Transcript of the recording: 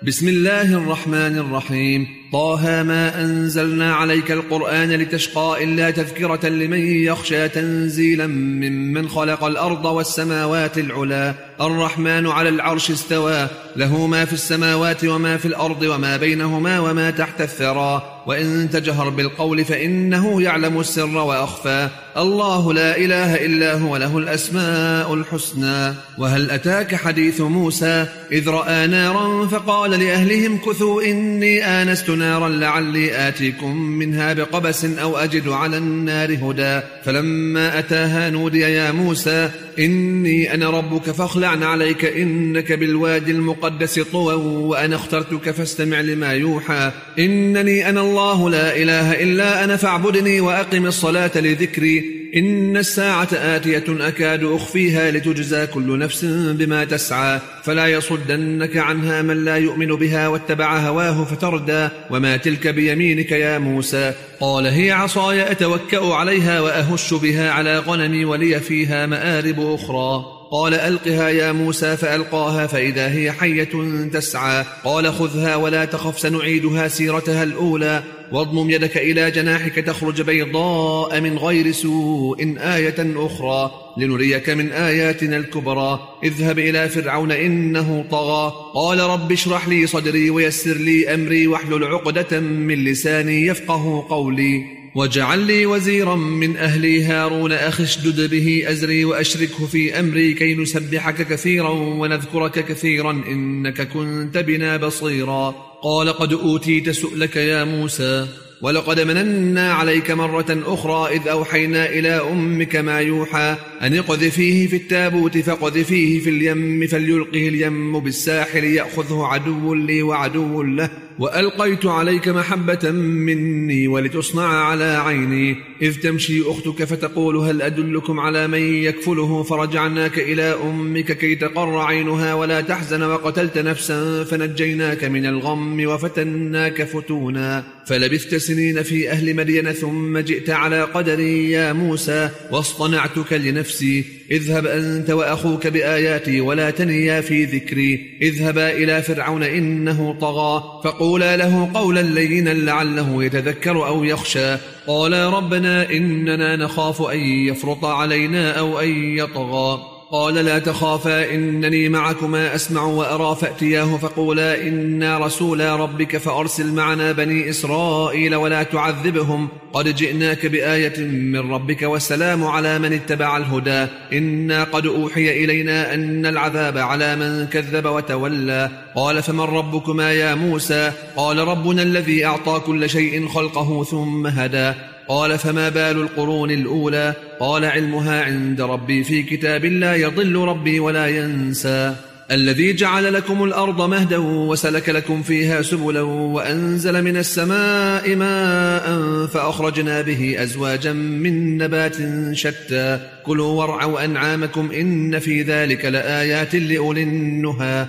بسم الله الرحمن الرحيم. طه ما أنزلنا عليك القرآن لتشقى إلا تذكرة لمن يخشى تنزيلا ممن خلق الأرض والسماوات العلا. الرحمن على العرش استوى، له ما في السماوات وما في الأرض وما بينهما وما تحت الثرى. وإن تجهر بالقول فإنه يعلم السر وأخفى. الله لا إله إلا هو، له الأسماء الحسنى. وهل أتاك حديث موسى إذ رأى نارا فقال لأهلهم كثوا إني آنست نارا لعلي آتيكم منها بقبس أو أجد على النار هدى. فلما أتاها نودي يا موسى إني أنا ربك فاخلع عليك إنك بالوادي المقدس طوى وأنا اخترتك فاستمع لما يوحى. إنني أنا الله لا إله إلا أنا فاعبدني وأقم الصلاة لذكري. إن الساعة آتية أكاد أخفيها لتجزى كل نفس بما تسعى. فلا يصدنك عنها من لا يؤمن بها واتبع هواه فتردى. وما تلك بيمينك يا موسى؟ قال هي عصاي أتوكأ عليها وأهش بها على غنمي ولي فيها مآرب أخرى. قال ألقها يا موسى فألقاها فإذا هي حية تسعى. قال خذها ولا تخف سنعيدها سيرتها الأولى. واضمم يدك إلى جناحك تخرج بيضاء من غير سوء آية أخرى لنريك من آياتنا الكبرى. اذهب إلى فرعون إنه طغى. قال رب اشرح لي صدري ويسر لي أمري واحلل عقدة من لساني يفقه قولي. واجعل لي وزيرا من أهلي هارون أخي اشدد به أزري وأشركه في أمري كي نسبحك كثيرا ونذكرك كثيرا إنك كنت بنا بصيرا. قال قد أوتيت سؤلك يا موسى ولقد مننا عليك مرة أخرى إذ أوحينا إلى أمك ما يوحى أن اقذفيه في التابوت فاقذفيه في اليم فليلقه اليم بالساحل يأخذه عدو لي وعدو له. وألقيت عليك محبة مني ولتصنع على عيني إذ تمشي أختك فتقول هل أدلكم على من يكفله فرجعناك إلى أمك كي تقر عينها ولا تحزن وقتلت نفسا فنجيناك من الغم وفتناك فتونا. فلبثت سنين في أهل مدين ثم جئت على قدري يا موسى واصطنعتك لنفسي. اذهب أنت وأخوك بآياتي ولا تنيا في ذكري. اذهبا إلى فرعون إنه طغى فقولا له قولا لينا لعله يتذكر أو يخشى. قالا ربنا إننا نخاف أن يفرط علينا أو أن يطغى. قال لا تخافا إنني معكما أسمع وأرى. فأتياه فقولا إنا رسولا ربك فأرسل معنا بني إسرائيل ولا تعذبهم قد جئناك بآية من ربك والسلام على من اتبع الهدى. إنا قد أوحي إلينا أن العذاب على من كذب وتولى. قال فمن ربكما يا موسى؟ قال ربنا الذي أعطى كل شيء خلقه ثم هدى. قال فما بال القرون الأولى؟ قال علمها عند ربي في كتاب لا يضل ربي ولا ينسى. الذي جعل لكم الأرض مهدا وسلك لكم فيها سبلا وأنزل من السماء ماء فأخرجنا به أزواجا من نبات شتى. كلوا وارعوا أنعامكم إن في ذلك لآيات لأولي النهى.